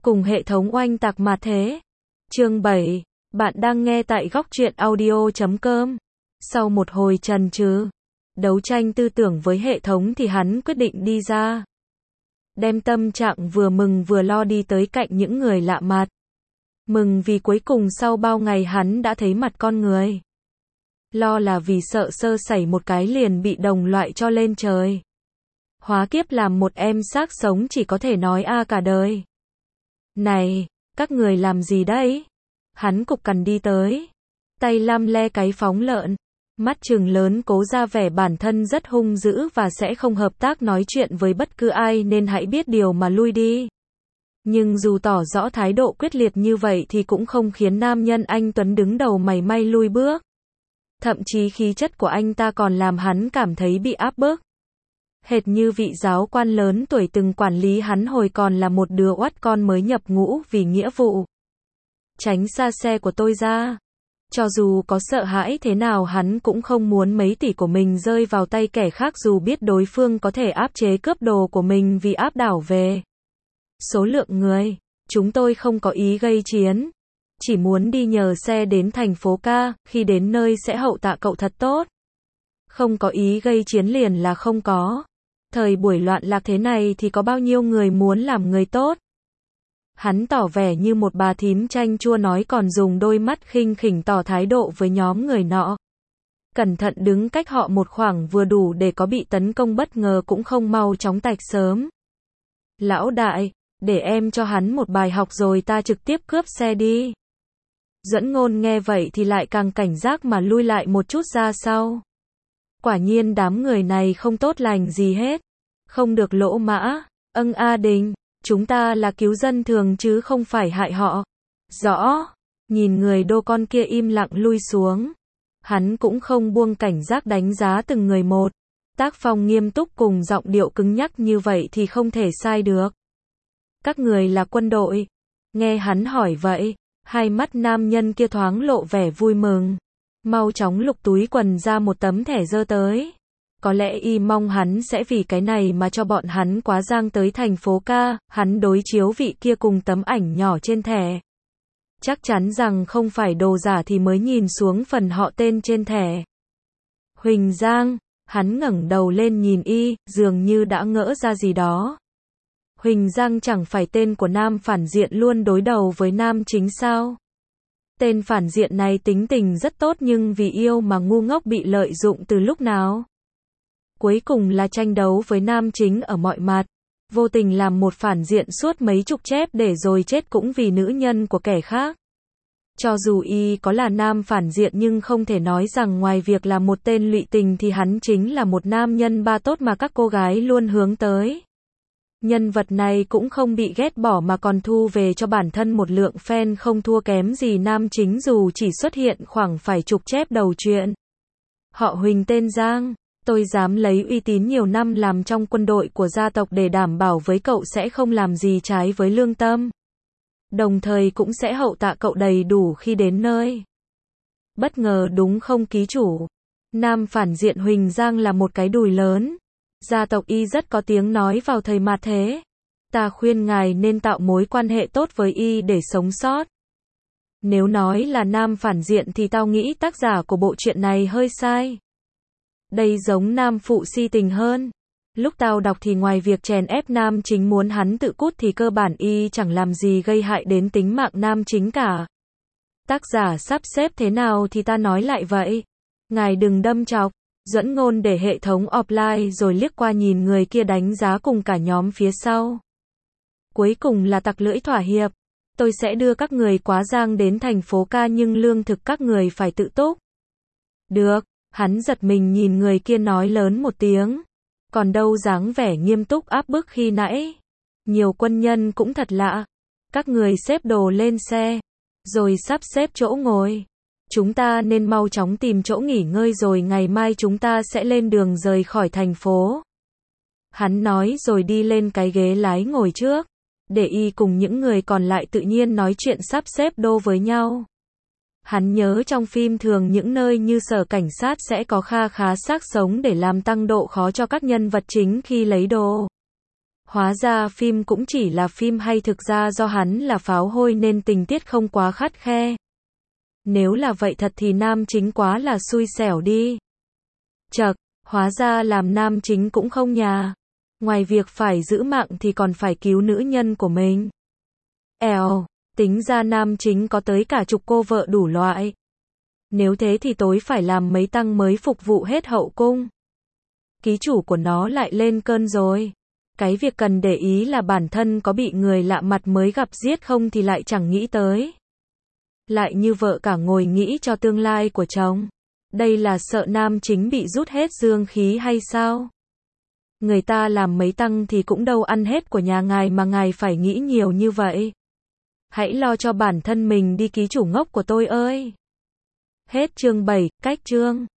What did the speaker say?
cùng hệ thống oanh tạc mà thế. Chương 7. Bạn đang nghe tại góc truyện audio.com. Sau một hồi chần chừ, đấu tranh tư tưởng với hệ thống thì hắn quyết định đi ra. Đem tâm trạng vừa mừng vừa lo đi tới cạnh những người lạ mặt. Mừng vì cuối cùng sau bao ngày hắn đã thấy mặt con người. Lo là vì sợ sơ sẩy một cái liền bị đồng loại cho lên trời. Hóa kiếp làm một em xác sống chỉ có thể nói a cả đời. Này, các người làm gì đấy? Hắn cục cằn đi tới. Tay lăm le cái phóng lợn. Mắt trừng lớn cố ra vẻ bản thân rất hung dữ và sẽ không hợp tác nói chuyện với bất cứ ai nên hãy biết điều mà lui đi. Nhưng dù tỏ rõ thái độ quyết liệt như vậy thì cũng không khiến nam nhân anh Tuấn đứng đầu mảy may lui bước. Thậm chí khí chất của anh ta còn làm hắn cảm thấy bị áp bức. Hệt như vị giáo quan lớn tuổi từng quản lý hắn hồi còn là một đứa oắt con mới nhập ngũ vì nghĩa vụ. Tránh xa xe của tôi ra. Cho dù có sợ hãi thế nào hắn cũng không muốn mấy tỷ của mình rơi vào tay kẻ khác dù biết đối phương có thể áp chế cướp đồ của mình vì áp đảo về số lượng người. Chúng tôi không có ý gây chiến. Chỉ muốn đi nhờ xe đến thành phố ca, khi đến nơi sẽ hậu tạ cậu thật tốt. Không có ý gây chiến liền là không có. Thời buổi loạn lạc thế này thì có bao nhiêu người muốn làm người tốt. Hắn tỏ vẻ như một bà thím chanh chua nói còn dùng đôi mắt khinh khỉnh tỏ thái độ với nhóm người nọ. Cẩn thận đứng cách họ một khoảng vừa đủ để có bị tấn công bất ngờ cũng không mau chóng tạch sớm. Lão đại, để em cho hắn một bài học rồi ta trực tiếp cướp xe đi. Duẫn Ngôn nghe vậy thì lại càng cảnh giác mà lui lại một chút ra sau. Quả nhiên đám người này không tốt lành gì hết. Không được lỗ mã. A Đình, chúng ta là cứu dân thường chứ không phải hại họ. Rõ. Nhìn người đô con kia im lặng lui xuống. Hắn cũng không buông cảnh giác đánh giá từng người một. Tác phong nghiêm túc cùng giọng điệu cứng nhắc như vậy thì không thể sai được. Các người là quân đội. Nghe hắn hỏi vậy, hai mắt nam nhân kia thoáng lộ vẻ vui mừng. Mau chóng lục túi quần ra một tấm thẻ dơ tới. Có lẽ y mong hắn sẽ vì cái này mà cho bọn hắn quá giang tới thành phố ca. Hắn đối chiếu vị kia cùng tấm ảnh nhỏ trên thẻ. Chắc chắn rằng không phải đồ giả thì mới nhìn xuống phần họ tên trên thẻ. Huỳnh Giang. Hắn ngẩng đầu lên nhìn y, dường như đã ngỡ ra gì đó. Huỳnh Giang chẳng phải tên của nam phản diện luôn đối đầu với nam chính sao? Tên phản diện này tính tình rất tốt nhưng vì yêu mà ngu ngốc bị lợi dụng từ lúc nào? Cuối cùng là tranh đấu với nam chính ở mọi mặt. Vô tình làm một phản diện suốt mấy chục chép để rồi chết cũng vì nữ nhân của kẻ khác. Cho dù y có là nam phản diện nhưng không thể nói rằng ngoài việc là một tên lụy tình thì hắn chính là một nam nhân ba tốt mà các cô gái luôn hướng tới. Nhân vật này cũng không bị ghét bỏ mà còn thu về cho bản thân một lượng fan không thua kém gì nam chính dù chỉ xuất hiện khoảng phải chục chép đầu truyện. Họ Huỳnh tên Giang, tôi dám lấy uy tín nhiều năm làm trong quân đội của gia tộc để đảm bảo với cậu sẽ không làm gì trái với lương tâm. Đồng thời cũng sẽ hậu tạ cậu đầy đủ khi đến nơi. Bất ngờ đúng không ký chủ? Nam phản diện Huỳnh Giang là một cái đùi lớn. Gia tộc y rất có tiếng nói vào thời mạt thế. Ta khuyên ngài nên tạo mối quan hệ tốt với y để sống sót. Nếu nói là nam phản diện thì tao nghĩ tác giả của bộ truyện này hơi sai. Đây giống nam phụ si tình hơn. Lúc tao đọc thì ngoài việc chèn ép nam chính muốn hắn tự cút thì cơ bản y chẳng làm gì gây hại đến tính mạng nam chính cả. Tác giả sắp xếp thế nào thì ta nói lại vậy. Ngài đừng đâm chọc. Duẫn Ngôn để hệ thống offline rồi liếc qua nhìn người kia đánh giá cùng cả nhóm phía sau. Cuối cùng là tặc lưỡi thỏa hiệp. Tôi sẽ đưa các người quá giang đến thành phố ca nhưng lương thực các người phải tự túc. Được, hắn giật mình nhìn người kia nói lớn một tiếng. Còn đâu dáng vẻ nghiêm túc áp bức khi nãy. Nhiều quân nhân cũng thật lạ. Các người xếp đồ lên xe. Rồi sắp xếp chỗ ngồi. Chúng ta nên mau chóng tìm chỗ nghỉ ngơi rồi ngày mai chúng ta sẽ lên đường rời khỏi thành phố. Hắn nói rồi đi lên cái ghế lái ngồi trước. Để y cùng những người còn lại tự nhiên nói chuyện sắp xếp đô với nhau. Hắn nhớ trong phim thường những nơi như sở cảnh sát sẽ có kha khá xác sống để làm tăng độ khó cho các nhân vật chính khi lấy đồ. Hóa ra phim cũng chỉ là phim hay thực ra do hắn là pháo hôi nên tình tiết không quá khắt khe. Nếu là vậy thật thì nam chính quá là xui xẻo đi. Chậc, hóa ra làm nam chính cũng không nhà. Ngoài việc phải giữ mạng thì còn phải cứu nữ nhân của mình. Èo, tính ra nam chính có tới cả chục cô vợ đủ loại. Nếu thế thì tối phải làm mấy tăng mới phục vụ hết hậu cung. Ký chủ của nó lại lên cơn rồi. Cái việc cần để ý là bản thân có bị người lạ mặt mới gặp giết không thì lại chẳng nghĩ tới. Lại như vợ cả ngồi nghĩ cho tương lai của chồng. Đây là sợ nam chính bị rút hết dương khí hay sao? Người ta làm mấy tăng thì cũng đâu ăn hết của nhà ngài mà ngài phải nghĩ nhiều như vậy. Hãy lo cho bản thân mình đi ký chủ ngốc của tôi ơi. Hết chương 7, cách chương.